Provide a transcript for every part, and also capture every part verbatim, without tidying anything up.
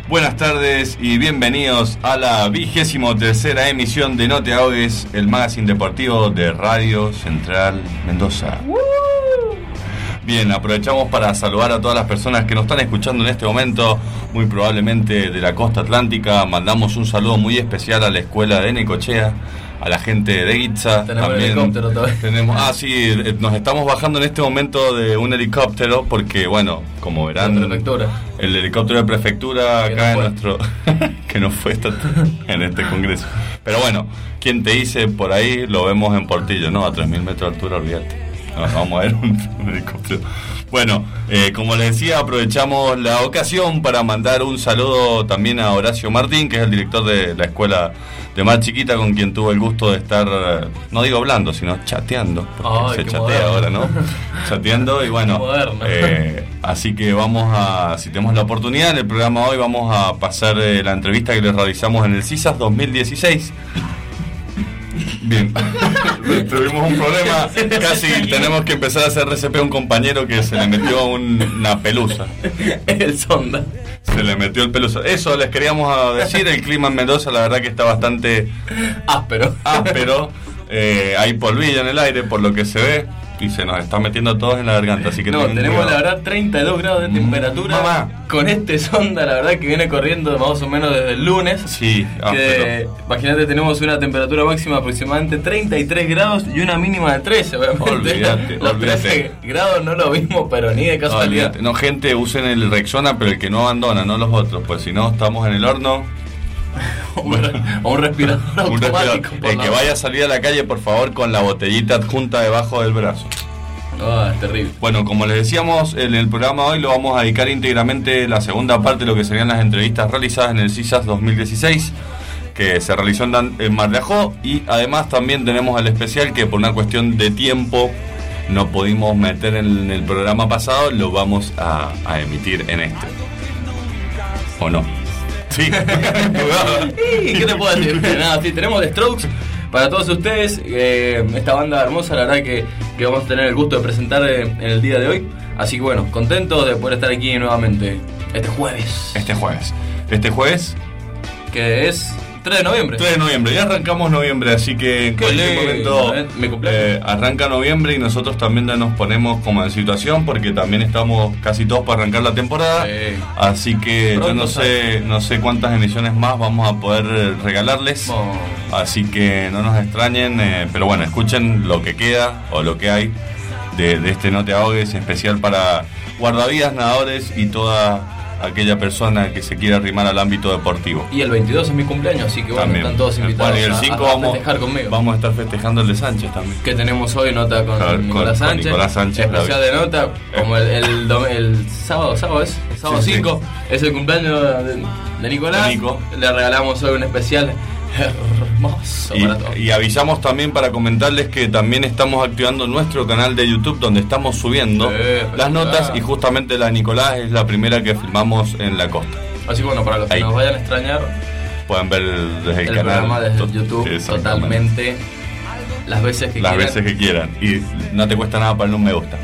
Buenas tardes y bienvenidos a la vigésimo tercera emisión de No Te Ahogues, el magazine deportivo de Radio Central Mendoza. Bien, aprovechamos para saludar a todas las personas que nos están escuchando en este momento, muy probablemente de la costa atlántica. Mandamos un saludo muy especial a la escuela de Necochea, a la gente de Guitza. Tenemos también el helicóptero todavía. Tenemos, ah, sí, nos estamos bajando en este momento de un helicóptero porque, bueno, como verán, la prefectura. El helicóptero de prefectura que acá no en nuestro que no fue esta, en este congreso. Pero bueno, quien te dice por ahí lo vemos en Portillo, ¿no? A tres mil metros de altura, olvídate. No, vamos a ver un, un helicóptero. Bueno, eh, como les decía, aprovechamos la ocasión para mandar un saludo también a Horacio Martín, que es el director de la escuela de Mar Chiquita, con quien tuve el gusto de estar, no digo hablando, sino chateando, porque Ay, se chatea moderno. ahora, ¿no? Chateando y bueno, eh, así que vamos a, si tenemos la oportunidad, en el programa hoy vamos a pasar eh, la entrevista que les realizamos en el CISAS dos mil dieciséis. Bien, tuvimos un problema, casi tenemos que empezar a hacer R C P a un compañero que se le metió un, una pelusa. El sonda. Se le metió el pelusa. Eso les queríamos decir, el clima en Mendoza la verdad que está bastante áspero. áspero. Eh, hay polvillo en el aire por lo que se ve y se nos está metiendo todos en la garganta, así que no, tenemos cuidado. la verdad treinta y dos grados de temperatura. Mamá. Con este sonda, la verdad que viene corriendo más o menos desde el lunes. Sí, que, imagínate, tenemos una temperatura máxima de aproximadamente treinta y tres grados y una mínima de trece, obviamente. Olvídate, Los olvídate. trece grados no lo vimos, pero ni de casualidad. Olvídate. No, gente, usen el Rexona, pero el que no abandona, no los otros, pues si no estamos en el horno. O un, o un respirador Un automático. respirador. por El la que mano. vaya a salir a la calle, por favor, con la botellita adjunta debajo del brazo. Ah, es terrible. Bueno, como les decíamos, en el programa de hoy lo vamos a dedicar íntegramente la segunda parte de lo que serían las entrevistas realizadas en el CISAS dos mil dieciséis, que se realizó en, Dan- en Mar de Ajó, y además también tenemos el especial que por una cuestión de tiempo no pudimos meter en el programa pasado, lo vamos a, a emitir en este. ¿O no? Sí. ¿Y qué te puedo decir? Nada, sí, tenemos The Strokes para todos ustedes. Eh, esta banda hermosa, la verdad que, que vamos a tener el gusto de presentar eh, en el día de hoy. Así que bueno, contentos de poder estar aquí nuevamente este jueves. Este jueves. Este jueves, Que es tres de noviembre. tres de noviembre. Ya arrancamos noviembre, así que en Qué cualquier lindo, momento ¿eh? Mi cumpleaños. eh, arranca noviembre y nosotros también ya nos ponemos como en situación porque también estamos casi todos para arrancar la temporada. Sí. Así que Pronto yo no sé, no sé cuántas emisiones más vamos a poder eh, regalarles. Oh. Así que no nos extrañen, eh, pero bueno, escuchen lo que queda o lo que hay de, de este No Te Ahogues, especial para guardavidas, nadadores y toda aquella persona que se quiera arrimar al ámbito deportivo. Y el veintidós es mi cumpleaños, así que bueno, También. están todos invitados Bueno, y el a- cinco a, a vamos, festejar conmigo. vamos a estar festejando el de Sánchez también. Que tenemos hoy nota con, Claro, con- Nicolás, con Sánchez, Nicolás Sánchez, especial la- de nota, como el, el, dom- el sábado, sábado es, el sábado Sí, sí. cinco, es el cumpleaños de, de Nicolás, De Nico. le regalamos hoy un especial hermoso para todos. Y, y avisamos también para comentarles que también estamos activando nuestro canal de YouTube donde estamos subiendo Eh, las notas claro. y justamente la de Nicolás es la primera que filmamos en la costa. Así que bueno, para los que Ahí. nos vayan a extrañar, Pueden ver desde el, el, canal. programa desde to- YouTube exactamente. totalmente las veces que Las quieran. veces que quieran. Y no te cuesta nada ponerle un me gusta.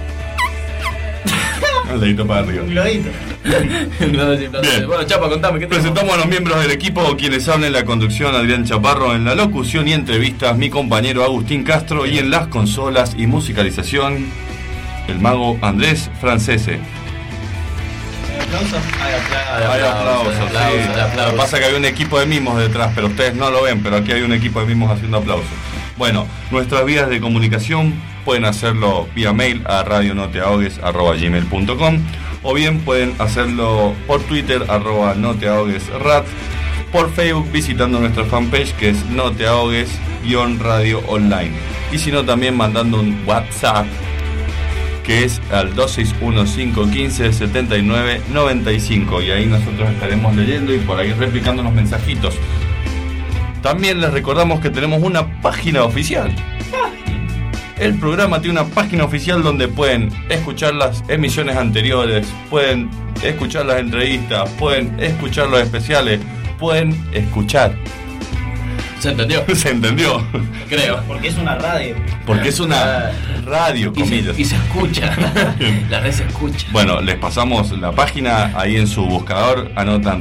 Un dedito para arriba. globito. Bien. Bueno, Chapa, contame, ¿qué tenemos? Presentamos a los miembros del equipo, quienes hablan en la conducción, Adrián Chaparro, en la locución y entrevistas, mi compañero Agustín Castro, y en las consolas y musicalización, el mago Andrés Francese. ¿Aplausos? Hay Hay aplausos, aplausos, sí. hay Lo que aplausos. pasa es que hay un equipo de mimos detrás, pero ustedes no lo ven, pero aquí hay un equipo de mimos haciendo aplausos. Bueno, nuestras vías de comunicación pueden hacerlo vía mail a radionoteahogues arroba gmail punto com o bien pueden hacerlo por Twitter arroba noteahoguesrat, por Facebook visitando nuestra fanpage que es noteahogues-radio online, y si no también mandando un WhatsApp que es al dos seis uno, cinco uno cinco, siete nueve nueve cinco, y ahí nosotros estaremos leyendo y por ahí replicando los mensajitos. También les recordamos que tenemos una página oficial. El programa tiene una página oficial donde pueden escuchar las emisiones anteriores, pueden escuchar las entrevistas, pueden escuchar los especiales, pueden escuchar ¿Se entendió? Se entendió. Creo. Porque es una radio. Porque es una radio, Y se, comillas. y se escucha. La red se escucha. Bueno, les pasamos la página ahí en su buscador, anotan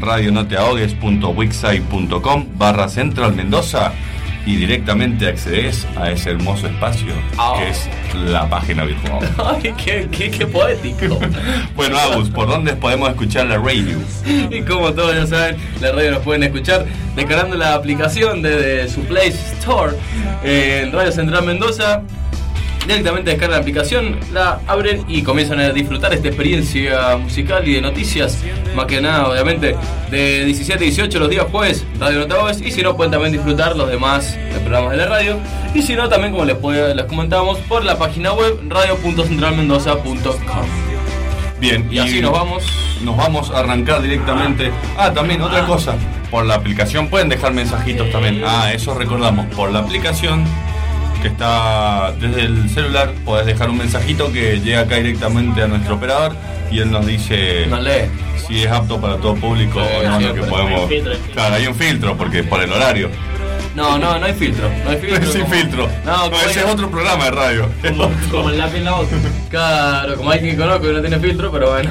radionoteahogues.wixsite.com barra Central Mendoza y directamente accedes a ese hermoso espacio Oh. que es la página virtual. Ay, qué, qué, qué poético. Bueno, Agus, ¿por dónde podemos escuchar la radio? Y como todos ya saben, la radio nos pueden escuchar descargando la aplicación desde su Play Store eh, en Radio Central Mendoza. Directamente descargan la aplicación, la abren y comienzan a disfrutar esta experiencia musical y de noticias. Más que nada, obviamente, de diecisiete a dieciocho los días jueves, Radio Nota Ahogues. Y si no, pueden también disfrutar los demás programas de la radio. Y si no, también, como les, puede, les comentábamos, por la página web radio punto central mendoza punto com. Bien, Y así nos vamos. Nos vamos a arrancar directamente. Ah, también otra Ah. cosa. Por la aplicación pueden dejar mensajitos también. Ah, eso recordamos. Por la aplicación que está desde el celular, podés dejar un mensajito que llega acá directamente a nuestro operador y él nos dice Nos lee. si es apto para todo público Sí, o no, lo siempre. que podemos. Hay un filtro, hay un filtro. Claro, hay un filtro porque por el horario. No, no, no hay filtro. No hay filtro. Sin como- filtro. No, No, como ese hay- es otro programa de radio. Como, como el lápiz en la boca. Claro, como alguien que conozco que no tiene filtro, pero bueno.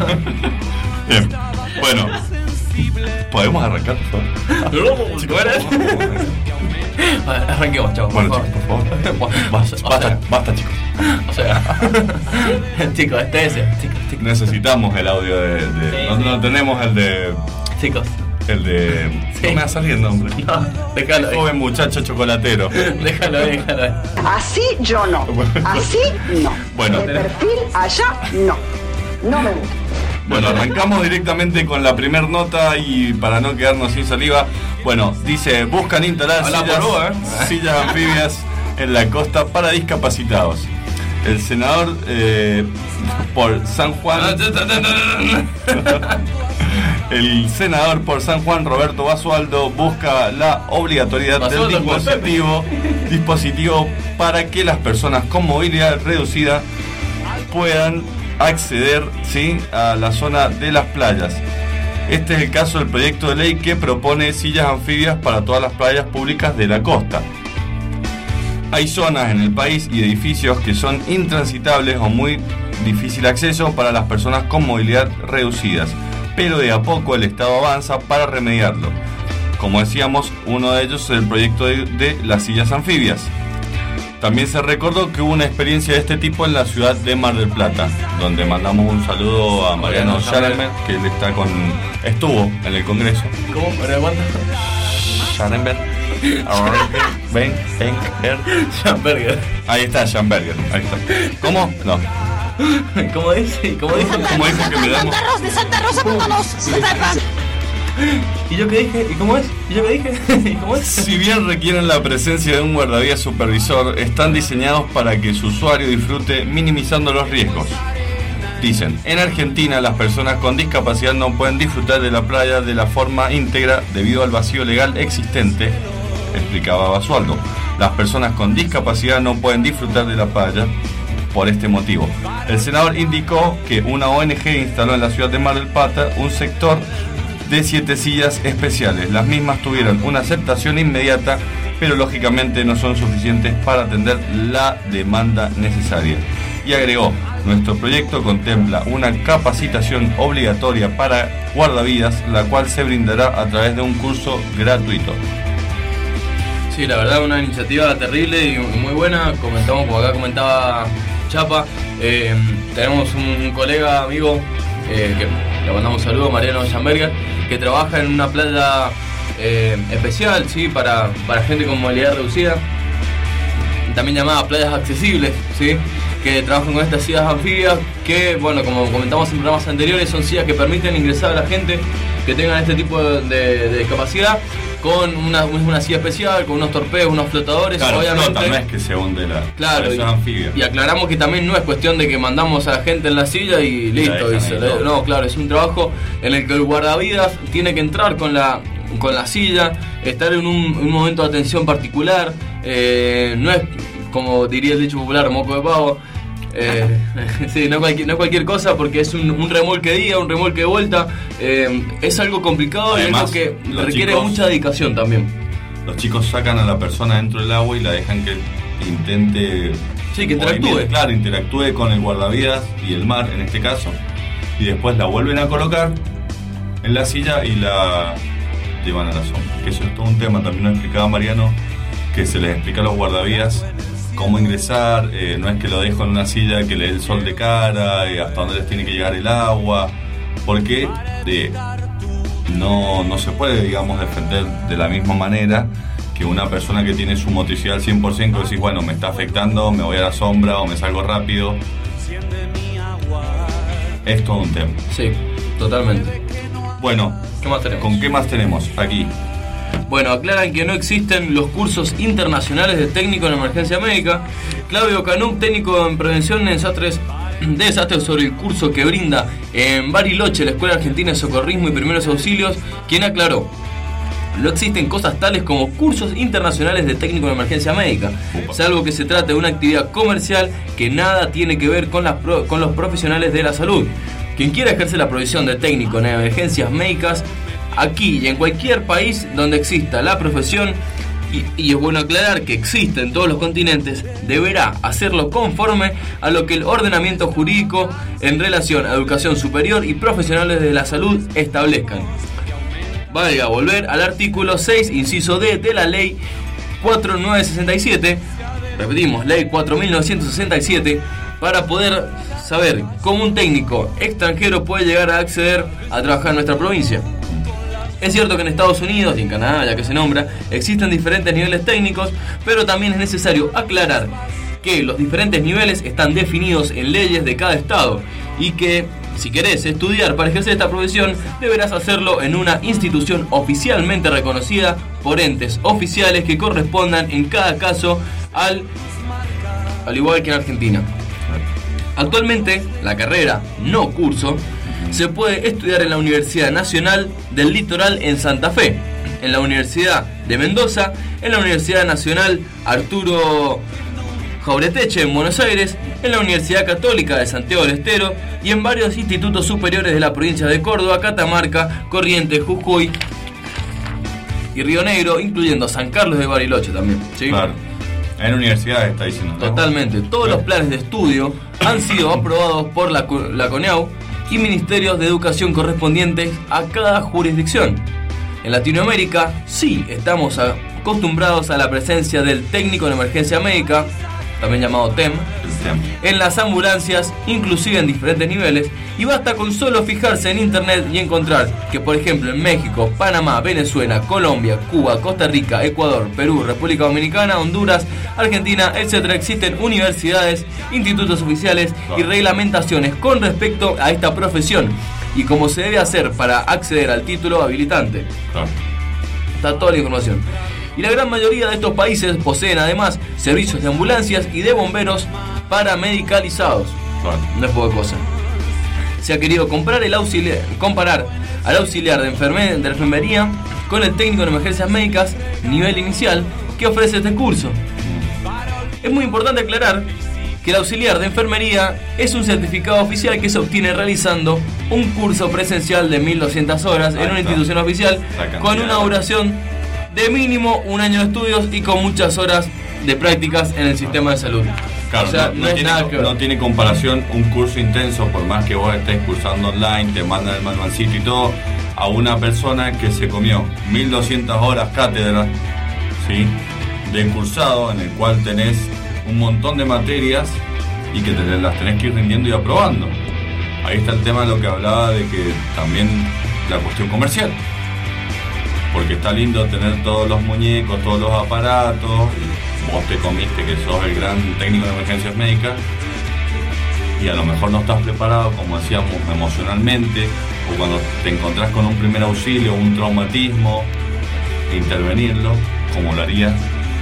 Bien. Bueno, podemos arrancar, por favor. ¿Cómo era? Arranquemos, chavos. Bueno, por chicos, favor. por favor. O Basta, sea, basta, basta, chicos. O sea, chicos, este es el. Chicos, chicos. Necesitamos el audio de. de- Sí, no, sí. no tenemos el de. Chicos. El de. Sí. No me va a salir el nombre. No, déjalo ahí. Joven muchacho chocolatero. Déjalo ahí, déjalo ahí. Así yo no. Así no. Bueno. De perfil allá no. No me gusta. Bueno, arrancamos directamente con la primer nota y para no quedarnos sin saliva. Bueno, dice: buscan instalar Habla sillas, por vos, ¿eh? sillas anfibias en la costa para discapacitados. El senador eh, por San Juan. El senador por San Juan, Roberto Basualdo, busca la obligatoriedad del Basualdo con dispositivo, dispositivo para que las personas con movilidad reducida puedan acceder, ¿sí?, a la zona de las playas. Este es el caso del proyecto de ley que propone sillas anfibias para todas las playas públicas de la costa. Hay zonas en el país y edificios que son intransitables o muy difícil acceso para las personas con movilidad reducidas, pero de a poco el Estado avanza para remediarlo. Como decíamos, uno de ellos es el proyecto de, de las sillas anfibias. También se recordó que hubo una experiencia de este tipo en la ciudad de Mar del Plata, donde mandamos un saludo a Mariano Mariano Scharenberg, que él está con, estuvo en el Congreso. ¿Cómo? ¿Para cuánto? Scharenberg. Ven, ven, er. Schamberger. Ahí está, Schamberger. Ahí está. ¿Cómo? No. ¿Cómo dice? ¿Cómo dice? ¿Cómo dijo que me damos? Santa Rosa, de Santa Rosa, vámonos. Santa Rosa. ¿Y yo qué dije? ¿Y cómo es? ¿Y yo qué dije? ¿Y cómo es? Si bien requieren la presencia de un guardavías supervisor, están diseñados para que su usuario disfrute minimizando los riesgos. Dicen, en Argentina las personas con discapacidad no pueden disfrutar de la playa de la forma íntegra debido al vacío legal existente, explicaba Basualdo. Las personas con discapacidad no pueden disfrutar de la playa por este motivo. El senador indicó que una O N G instaló en la ciudad de Mar del Plata un sector de siete sillas especiales. Las mismas tuvieron una aceptación inmediata, pero lógicamente no son suficientes para atender la demanda necesaria. Y agregó, nuestro proyecto contempla una capacitación obligatoria para guardavidas, la cual se brindará a través de un curso gratuito. Sí, la verdad, una iniciativa terrible y muy buena. Comentamos, como acá comentaba Chapa, eh, tenemos un colega, amigo, eh, que le mandamos un saludo, Mariano Schamberger, que trabaja en una playa eh, especial, ¿sí?, para, para gente con movilidad reducida, también llamada playas accesibles, ¿sí?, que trabajan con estas sillas anfibias que, bueno, como comentamos en programas anteriores, son sillas que permiten ingresar a la gente que tengan este tipo de, de, de discapacidad con una, una silla especial, con unos torpedos, unos flotadores, Claro, obviamente. flota, no es que se hunde la... Claro, es y, anfibia. y aclaramos que también no es cuestión de que mandamos a la gente en la silla y listo. dejan Y se ahí, le- no. no, claro, es un trabajo en el que el guardavidas tiene que entrar con la, con la silla, estar en un, un momento de atención particular. Eh, no es, como diría el dicho popular, moco de pavo. Eh, sí, no cualquier, no cualquier cosa, porque es un, un remolque de ida, un remolque de vuelta. Eh, es algo complicado. Además, y algo que los requiere chicos- mucha dedicación también. los chicos sacan a la persona dentro del agua y la dejan que intente... Sí, que interactúe. Claro, interactúe con el guardavidas y el mar en este caso. Y después la vuelven a colocar en la silla y la llevan a la sombra. Que eso es todo un tema, también nos explicaba Mariano, que se les explica a los guardavidas cómo ingresar, eh, no es que lo dejo en una silla que le dé el sol de cara, eh, hasta dónde les tiene que llegar el agua, porque eh, no, no se puede, digamos, defender de la misma manera que una persona que tiene su motricidad al cien por ciento, que decís, bueno, me está afectando, me voy a la sombra o me salgo rápido. Es todo un tema. Sí, totalmente. Bueno, ¿qué más tenemos? ¿Con qué más tenemos aquí? Bueno, aclaran que no existen los cursos internacionales de técnico en emergencia médica. Claudio Canup, técnico en prevención de desastres, de desastres sobre el curso que brinda en Bariloche, la Escuela Argentina de Socorrismo y Primeros Auxilios, quien aclaró: no existen cosas tales como cursos internacionales de técnico en emergencia médica, Upa. salvo que se trate de una actividad comercial que nada tiene que ver con, las pro, con los profesionales de la salud. Quien quiera ejercer la profesión de técnico en emergencias médicas, aquí y en cualquier país donde exista la profesión, y, y es bueno aclarar que existe en todos los continentes, deberá hacerlo conforme a lo que el ordenamiento jurídico en relación a educación superior y profesionales de la salud establezcan. Valga volver al artículo seis, inciso D de la ley cuatro mil novecientos sesenta y siete, repetimos, ley cuatro mil novecientos sesenta y siete, para poder saber cómo un técnico extranjero puede llegar a acceder a trabajar en nuestra provincia. Es cierto que en Estados Unidos y en Canadá, ya que se nombra, existen diferentes niveles técnicos, pero también es necesario aclarar que los diferentes niveles están definidos en leyes de cada estado y que, si querés estudiar para ejercer esta profesión, deberás hacerlo en una institución oficialmente reconocida por entes oficiales que correspondan en cada caso al, al igual que en Argentina. Actualmente, la carrera, no curso, se puede estudiar en la Universidad Nacional del Litoral en Santa Fe, en la Universidad de Mendoza, en la Universidad Nacional Arturo Jauretche en Buenos Aires, en la Universidad Católica de Santiago del Estero y en varios institutos superiores de la provincia de Córdoba, Catamarca, Corrientes, Jujuy y Río Negro, incluyendo San Carlos de Bariloche también, ¿sí? Claro. En universidades está diciendo, ¿no? Totalmente. Todos los planes de estudio han sido aprobados por la, la CONEAU y ministerios de educación correspondientes a cada jurisdicción. En Latinoamérica sí estamos acostumbrados a la presencia del técnico en emergencia médica, también llamado T E M, en las ambulancias, inclusive en diferentes niveles, y basta con solo fijarse en internet y encontrar que, por ejemplo, en México, Panamá, Venezuela, Colombia, Cuba, Costa Rica, Ecuador, Perú, República Dominicana, Honduras, Argentina, etcétera, existen universidades, institutos oficiales y reglamentaciones con respecto a esta profesión y cómo se debe hacer para acceder al título habilitante. Está toda la información. Y la gran mayoría de estos países poseen además servicios de ambulancias y de bomberos paramedicalizados. Claro. No es poca cosa. Se ha querido comprar el auxiliar, comparar al auxiliar de, enferme, de enfermería con el técnico en emergencias médicas nivel inicial que ofrece este curso. Es muy importante aclarar que el auxiliar de enfermería es un certificado oficial que se obtiene realizando un curso presencial de mil doscientas horas en una institución oficial con una duración de mínimo un año de estudios y con muchas horas de prácticas en el sistema de salud. Claro, o sea, no, no, no, es tiene, nada que ver. no tiene comparación un curso intenso, por más que vos estés cursando online, te mandan el manualcito y todo, a una persona que se comió mil doscientas horas cátedra, ¿sí?, de cursado, en el cual tenés un montón de materias y que te las tenés que ir rindiendo y aprobando. Ahí está el tema de lo que hablaba de que también la cuestión comercial, porque está lindo tener todos los muñecos, todos los aparatos, y vos te comiste que sos el gran técnico de emergencias médicas y a lo mejor no estás preparado, como decíamos, emocionalmente, o cuando te encontrás con un primer auxilio, un traumatismo, intervenirlo como lo haría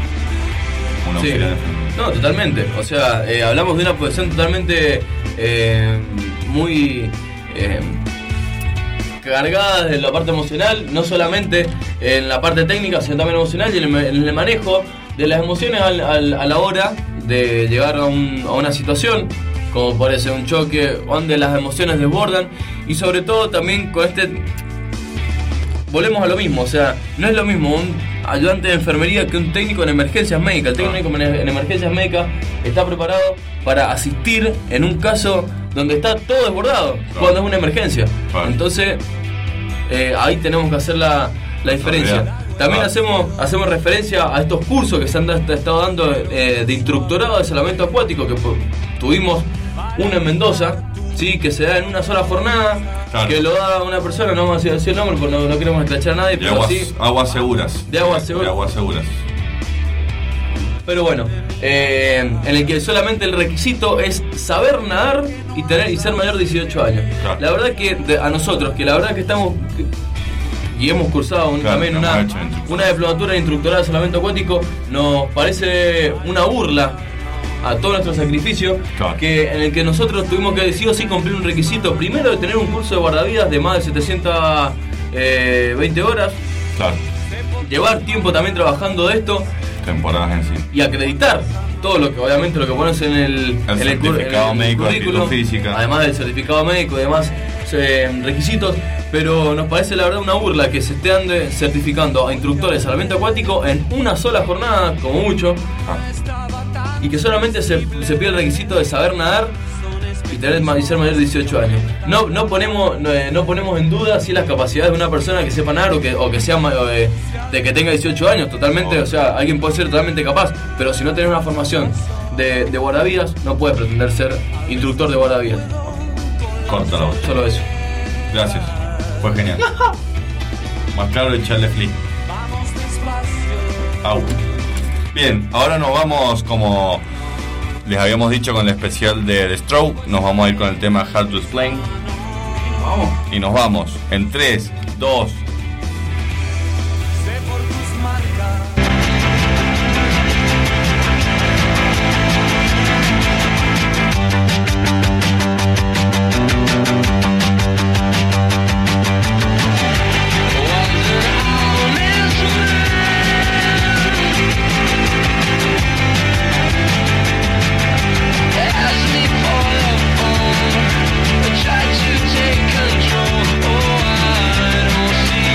un Sí. auxiliar de enfermería. No, totalmente. O sea, eh, hablamos de una profesión totalmente eh, muy eh, cargada desde la parte emocional, no solamente en la parte técnica, sino también emocional y en el, en el manejo de las emociones al, al, a la hora de llegar a, un, a una situación, como puede ser un choque, donde las emociones desbordan, y sobre todo también con este... Volvemos a lo mismo, o sea, no es lo mismo un ayudante de enfermería que un técnico en emergencias médicas. El técnico en en emergencias médicas está preparado para asistir en un caso donde está todo desbordado, Claro. cuando es una emergencia. Claro. Entonces, eh, ahí tenemos que hacer la, la diferencia. Claro. También Claro. hacemos, hacemos referencia a estos cursos que se han da- estado dando eh, de instructorado de salvamento acuático, que pu- tuvimos uno en Mendoza, ¿sí? Que se da en una sola jornada, Claro. que lo da una persona, no vamos a decir el nombre porque no, no queremos escrachar a nadie, De pero aguas, sí. aguas seguras. De aguas seguras. De aguas seguras. Pero bueno, eh, en el que solamente el requisito es saber nadar y tener y ser mayor de dieciocho años. Claro. La verdad que de- a nosotros, que la verdad que estamos que- y hemos cursado un- Claro, también hemos una, hecho instructor. una diplomatura de instructorado de salvamento acuático, nos parece una burla a todo nuestro sacrificio, Claro. que en el que nosotros tuvimos que sí o sí cumplir un requisito, primero de tener un curso de guardavidas de más de setecientas veinte horas, Claro. llevar tiempo también trabajando de esto Temporadas en sí. y acreditar todo lo que obviamente lo que pones en el, en el cur- certificado en el médico de currículum, aptitud física. además del certificado médico y demás eh, requisitos, pero nos parece la verdad una burla que se esté dando- certificando a instructores de salvamento acuático en una sola jornada, como mucho, Ah, y que solamente se, se pide el requisito de saber nadar y tener ma- y ser mayor de dieciocho años. No, no ponemos no, eh, no ponemos en duda si las capacidades de una persona que sepa nadar o que, o que sea ma- o, eh, de que tenga dieciocho años, totalmente, Oh. o sea, alguien puede ser totalmente capaz, pero si no tenés una formación de, de guardavidas, no puedes pretender ser instructor de guardavidas. corta la voz. Solo eso. Gracias. Fue genial. Más claro echarle flip. Au. Bien, ahora nos vamos, como les habíamos dicho con el especial de The Stroke, nos vamos a ir con el tema Hard to Explain. Vamos. Y nos vamos en tres, dos. Try to take control. Oh, I don't see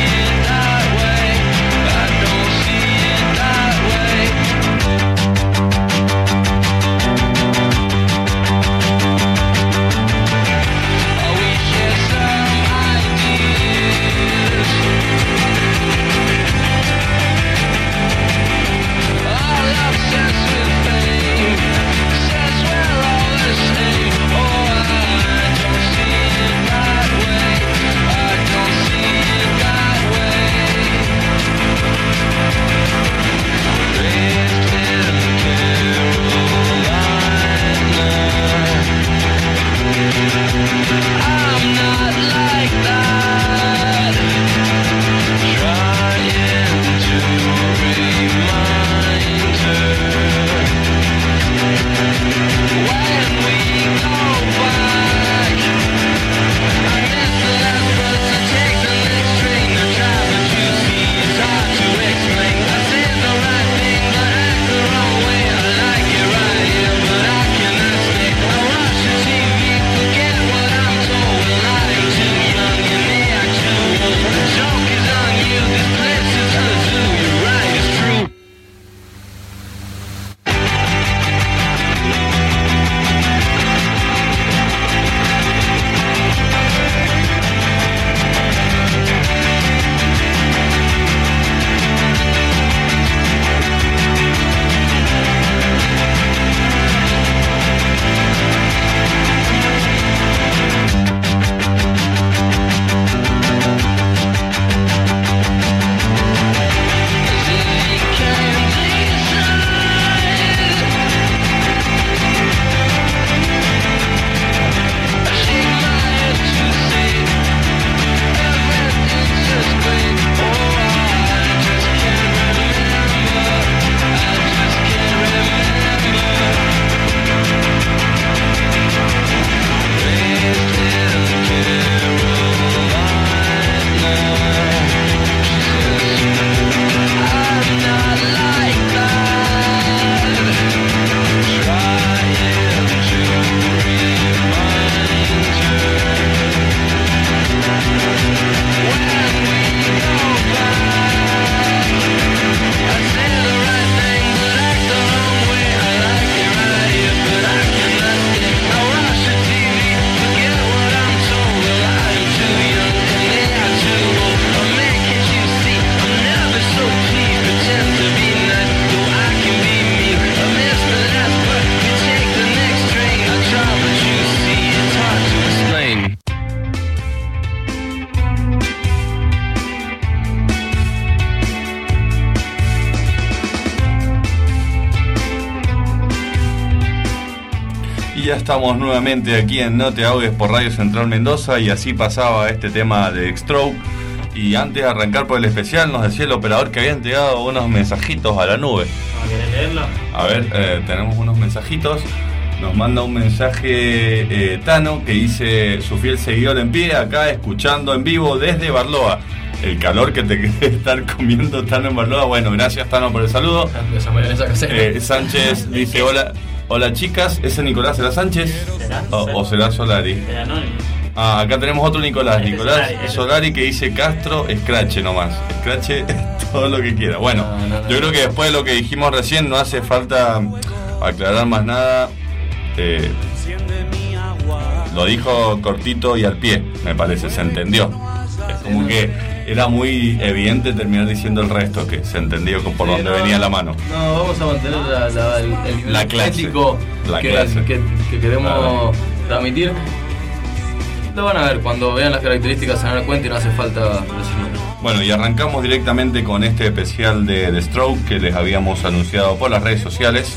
Y ya estamos nuevamente aquí en No Te Ahogues por Radio Central Mendoza, y así pasaba este tema de Stroke. Y antes de arrancar por el especial nos decía el operador que habían llegado unos mensajitos a la nube. ¿Querés leerlo? A ver, eh, tenemos unos mensajitos. Nos manda un mensaje eh, Tano, que dice: su fiel seguidor en pie, acá escuchando en vivo desde Barloa. El calor que te quiere estar comiendo Tano en Barloa. Bueno, gracias Tano por el saludo. Eh, Sánchez dice: hola, hola chicas. ¿Ese Nicolás será Sánchez? ¿Será? O, ¿O será Solari? Será anónimo. Ah, acá tenemos otro Nicolás, Este Nicolás Solari, Solari, que dice Castro, escrache nomás. Escrache todo lo que quiera. Bueno, No, no, no. yo creo que después de lo que dijimos recién no hace falta aclarar más nada. Eh, lo dijo cortito y al pie, me parece, se entendió. Es como que era muy evidente terminar diciendo el resto, que se entendió por Sí, dónde no, venía la mano. No, vamos a mantener la, la- el, el nivel La clase. estético La que, clase. que- que queremos Claro. transmitir. Lo van a ver, cuando vean las características se van a dar cuenta y no hace falta decirlo. Bueno, y arrancamos directamente con este especial de The Stroke que les habíamos anunciado por las redes sociales.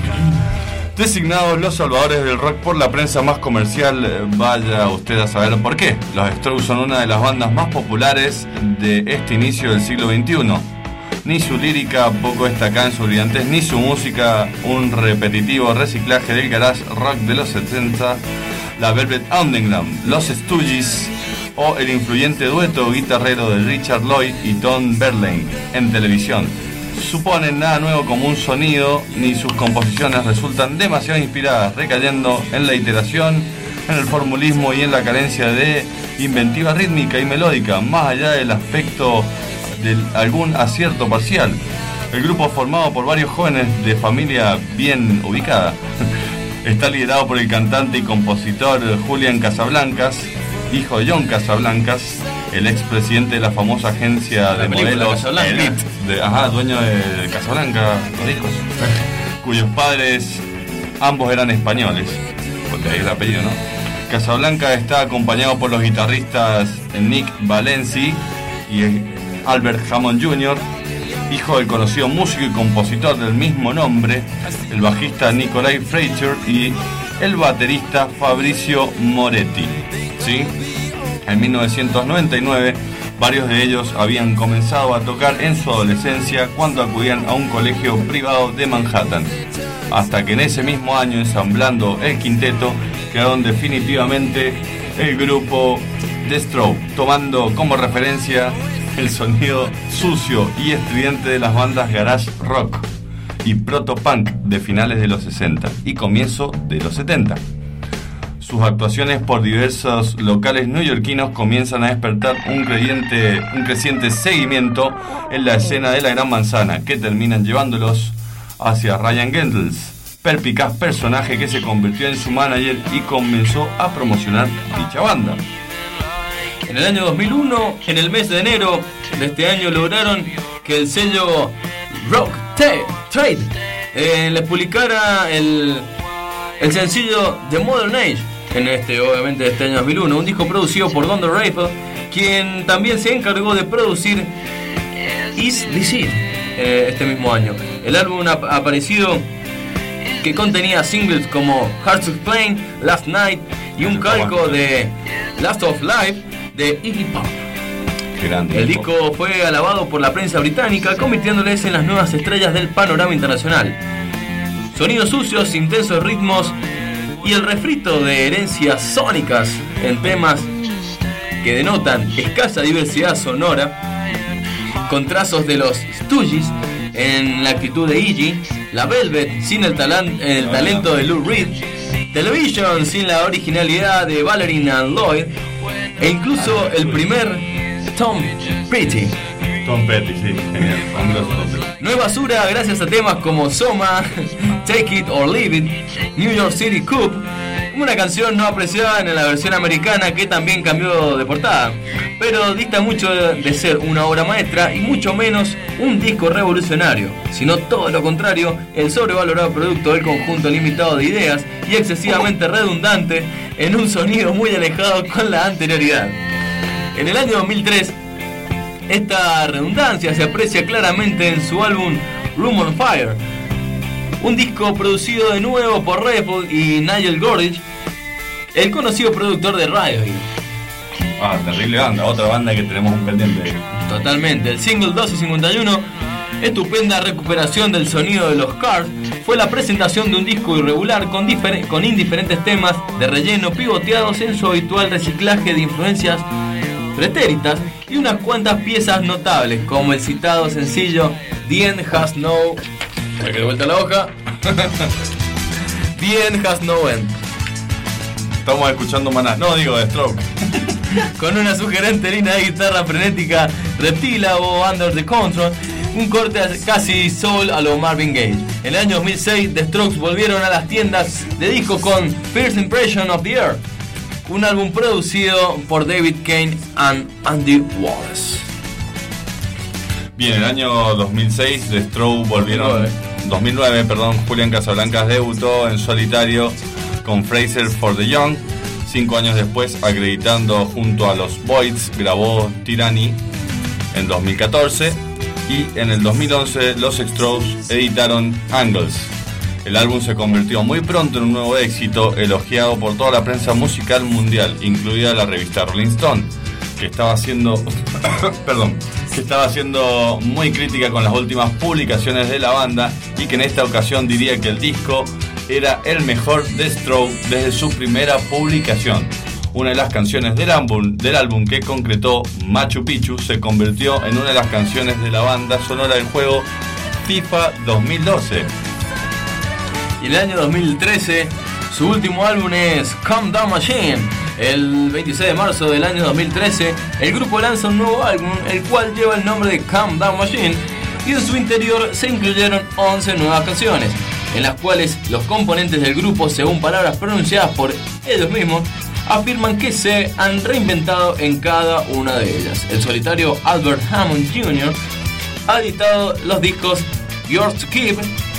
Designados los salvadores del rock por la prensa más comercial, eh, vaya usted a saber por qué. Los Strokes son una de las bandas más populares de este inicio del siglo veintiuno. Ni su lírica poco destacada en su brillantez, ni su música un repetitivo reciclaje del garage rock de los setenta, la Velvet Underground, los Stooges o el influyente dueto guitarrero de Richard Lloyd y Tom Verlaine en televisión. Suponen nada nuevo como un sonido, ni sus composiciones resultan demasiado inspiradas, recayendo en la iteración, en el formulismo y en la carencia de inventiva rítmica y melódica, más allá del aspecto de algún acierto parcial. El grupo, formado por varios jóvenes de familia bien ubicada, está liderado por el cantante y compositor Julian Casablancas, hijo de John Casablancas, el expresidente de la famosa agencia de película modelos Casablanca. Elite, de, ajá, dueño de Casablanca, los hijos, cuyos padres ambos eran españoles, porque ahí es el apellido, ¿no? Casablanca está acompañado por los guitarristas Nick Valenci y Albert Hammond junior, hijo del conocido músico y compositor del mismo nombre, el bajista Nicolai Freicher y el baterista Fabrizio Moretti. ¿Sí? En mil novecientos noventa y nueve, varios de ellos habían comenzado a tocar en su adolescencia cuando acudían a un colegio privado de Manhattan, hasta que en ese mismo año, ensamblando el quinteto, crearon definitivamente el grupo The Stroke, tomando como referencia el sonido sucio y estridente de las bandas garage rock y proto-punk de finales de los sesenta y comienzo de los setenta. Sus actuaciones por diversos locales neoyorquinos comienzan a despertar un creciente, un creciente seguimiento en la escena de la Gran Manzana, que terminan llevándolos hacia Ryan Gendels, perspicaz personaje que se convirtió en su manager y comenzó a promocionar dicha banda. En el año dos mil uno, en el mes de enero de este año, lograron que el sello Rock Te- Trade eh, les publicara el, el sencillo The Modern Age, en este, obviamente, este año dos mil uno, un disco producido por Don the Rapper, quien también se encargó de producir Is This It eh, este mismo año. El álbum ha aparecido que contenía singles como Hard to Explain, Last Night y un calco de Last of Life de Iggy Pop. Grande. El disco fue alabado por la prensa británica, convirtiéndoles en las nuevas estrellas del panorama internacional. Sonidos sucios, intensos ritmos y el refrito de herencias sónicas en temas que denotan escasa diversidad sonora, con trazos de los Stooges en la actitud de Iggy, la Velvet sin el, talan- el talento de Lou Reed, Television sin la originalidad de Valerie and Lloyd, e incluso el primer Tom Petty. Tom Petty, sí, genial. Fabuloso Tom Petty. No es basura gracias a temas como Soma, Take It or Leave It, New York City Cop, una canción no apreciada en la versión americana que también cambió de portada, pero dista mucho de ser una obra maestra y mucho menos un disco revolucionario, sino todo lo contrario, el sobrevalorado producto del conjunto limitado de ideas y excesivamente redundante en un sonido muy alejado con la anterioridad. En el año dos mil tres, esta redundancia se aprecia claramente en su álbum Room on Fire, un disco producido de nuevo por Redford y Nigel Godrich, el conocido productor de Radiohead. Ah, terrible banda, otra banda que tenemos un pendiente. Totalmente. El single doce cincuenta y uno, estupenda recuperación del sonido de los Cars, fue la presentación de un disco irregular con, difer- con indiferentes temas de relleno pivoteados en su habitual reciclaje de influencias pretéritas y unas cuantas piezas notables, como el citado sencillo The End Has No... ¿Me quedé vuelta la hoja? The End Has No End. Estamos escuchando Maná, no digo de Stroke. Con una sugerente línea de guitarra frenética Reptila o Under the Control, un corte casi soul a lo Marvin Gaye. En el año dos mil seis, The Strokes volvieron a las tiendas de disco con First Impression of the Earth, un álbum producido por David Kane and Andy Wallace. Bien, en el año dos mil seis, The Strokes volvieron... dos mil nueve, perdón, Julián Casablancas debutó en solitario con Fraser for the Young. Cinco años después, acreditando junto a los Voids, grabó Tyranny en dos mil catorce. Y en el dos mil once, los Strokes editaron Angles. El álbum se convirtió muy pronto en un nuevo éxito, elogiado por toda la prensa musical mundial, incluida la revista Rolling Stone, que estaba haciendo perdón, que estaba siendo muy crítica con las últimas publicaciones de la banda y que en esta ocasión diría que el disco era el mejor de Strokes desde su primera publicación. Una de las canciones del álbum, del álbum que concretó Machu Picchu se convirtió en una de las canciones de la banda sonora del juego FIFA dos mil doce. Y en el año dos mil trece, su último álbum es Calm Down Machine. El veintiséis de marzo del año dos mil trece, el grupo lanza un nuevo álbum, el cual lleva el nombre de Calm Down Machine, y en su interior se incluyeron once nuevas canciones, en las cuales los componentes del grupo, según palabras pronunciadas por ellos mismos, afirman que se han reinventado en cada una de ellas. El solitario Albert Hammond junior ha editado los discos Yours to Keep,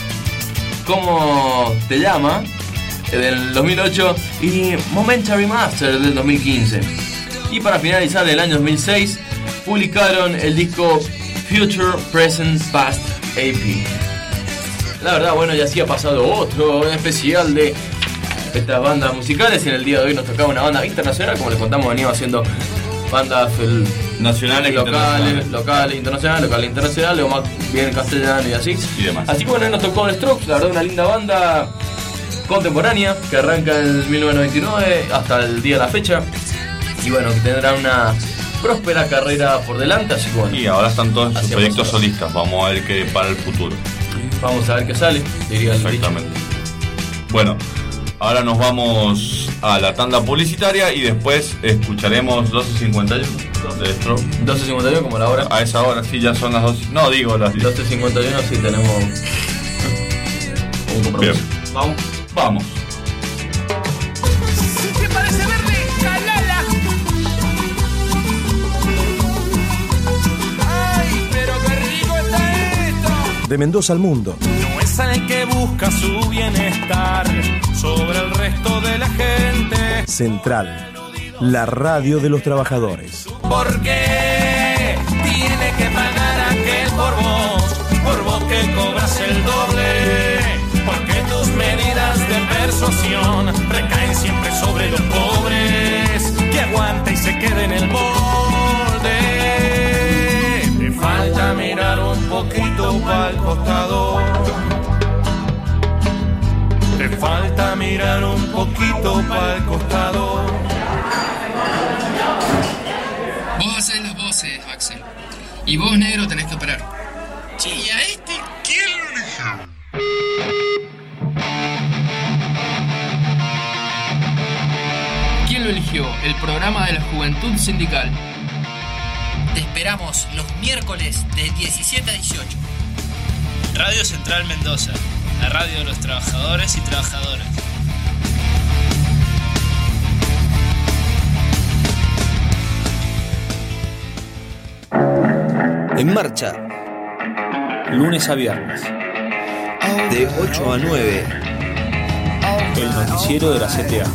¿Cómo te llama?, del dos mil ocho, y Momentary Master del dos mil quince. Y para finalizar, el año dos mil seis publicaron el disco Future Present Past A P. La verdad, bueno, ya sí ha pasado otro especial de estas bandas musicales. En el día de hoy nos tocaba una banda internacional, como les contamos, veníamos haciendo bandas el, nacionales, locales, locales, internacionales, locales, internacionales, o más bien castellano y así. Y demás. Así que bueno, nos tocó The Strokes, la verdad, una linda banda contemporánea que arranca en mil novecientos noventa y nueve hasta el día de la fecha, y bueno, que tendrá una próspera carrera por delante, así que bueno. Y ahora están todos en sus proyectos pasado. solistas, vamos a ver qué para el futuro. Vamos a ver qué sale, diría el Exactamente. Bueno, ahora nos vamos a la tanda publicitaria y después escucharemos doce cincuenta y uno de Stroke. doce cincuenta y uno como la hora. A esa hora sí ya son las doce. No, digo las diez. doce cincuenta y uno sí tenemos un compromiso. Bien. Vamos. Vamos. ¿Qué parece verde? ¡Calala! ¡Ay, pero qué rico está esto! De Mendoza al mundo. No es el que busca su bienestar sobre el resto de la gente. Central, la radio de los trabajadores. Porque tiene que pagar aquel por vos, por vos que cobras el doble. Porque tus medidas de persuasión recaen siempre sobre los pobres. Que aguanta y se quede en el molde. Te falta mirar un poquito pa'l costado. Te falta mirar un poquito pa'l costado. Vos hacés las voces, Axel. Y vos, negro, tenés que operar. Che, ¿y a este quién lo eligió? ¿Quién lo eligió? El programa de la Juventud Sindical. Te esperamos los miércoles de diecisiete a dieciocho. Radio Central Mendoza, la radio de los trabajadores y trabajadoras. En marcha, lunes a viernes, de ocho a nueve, el noticiero de la C T A.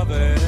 saber.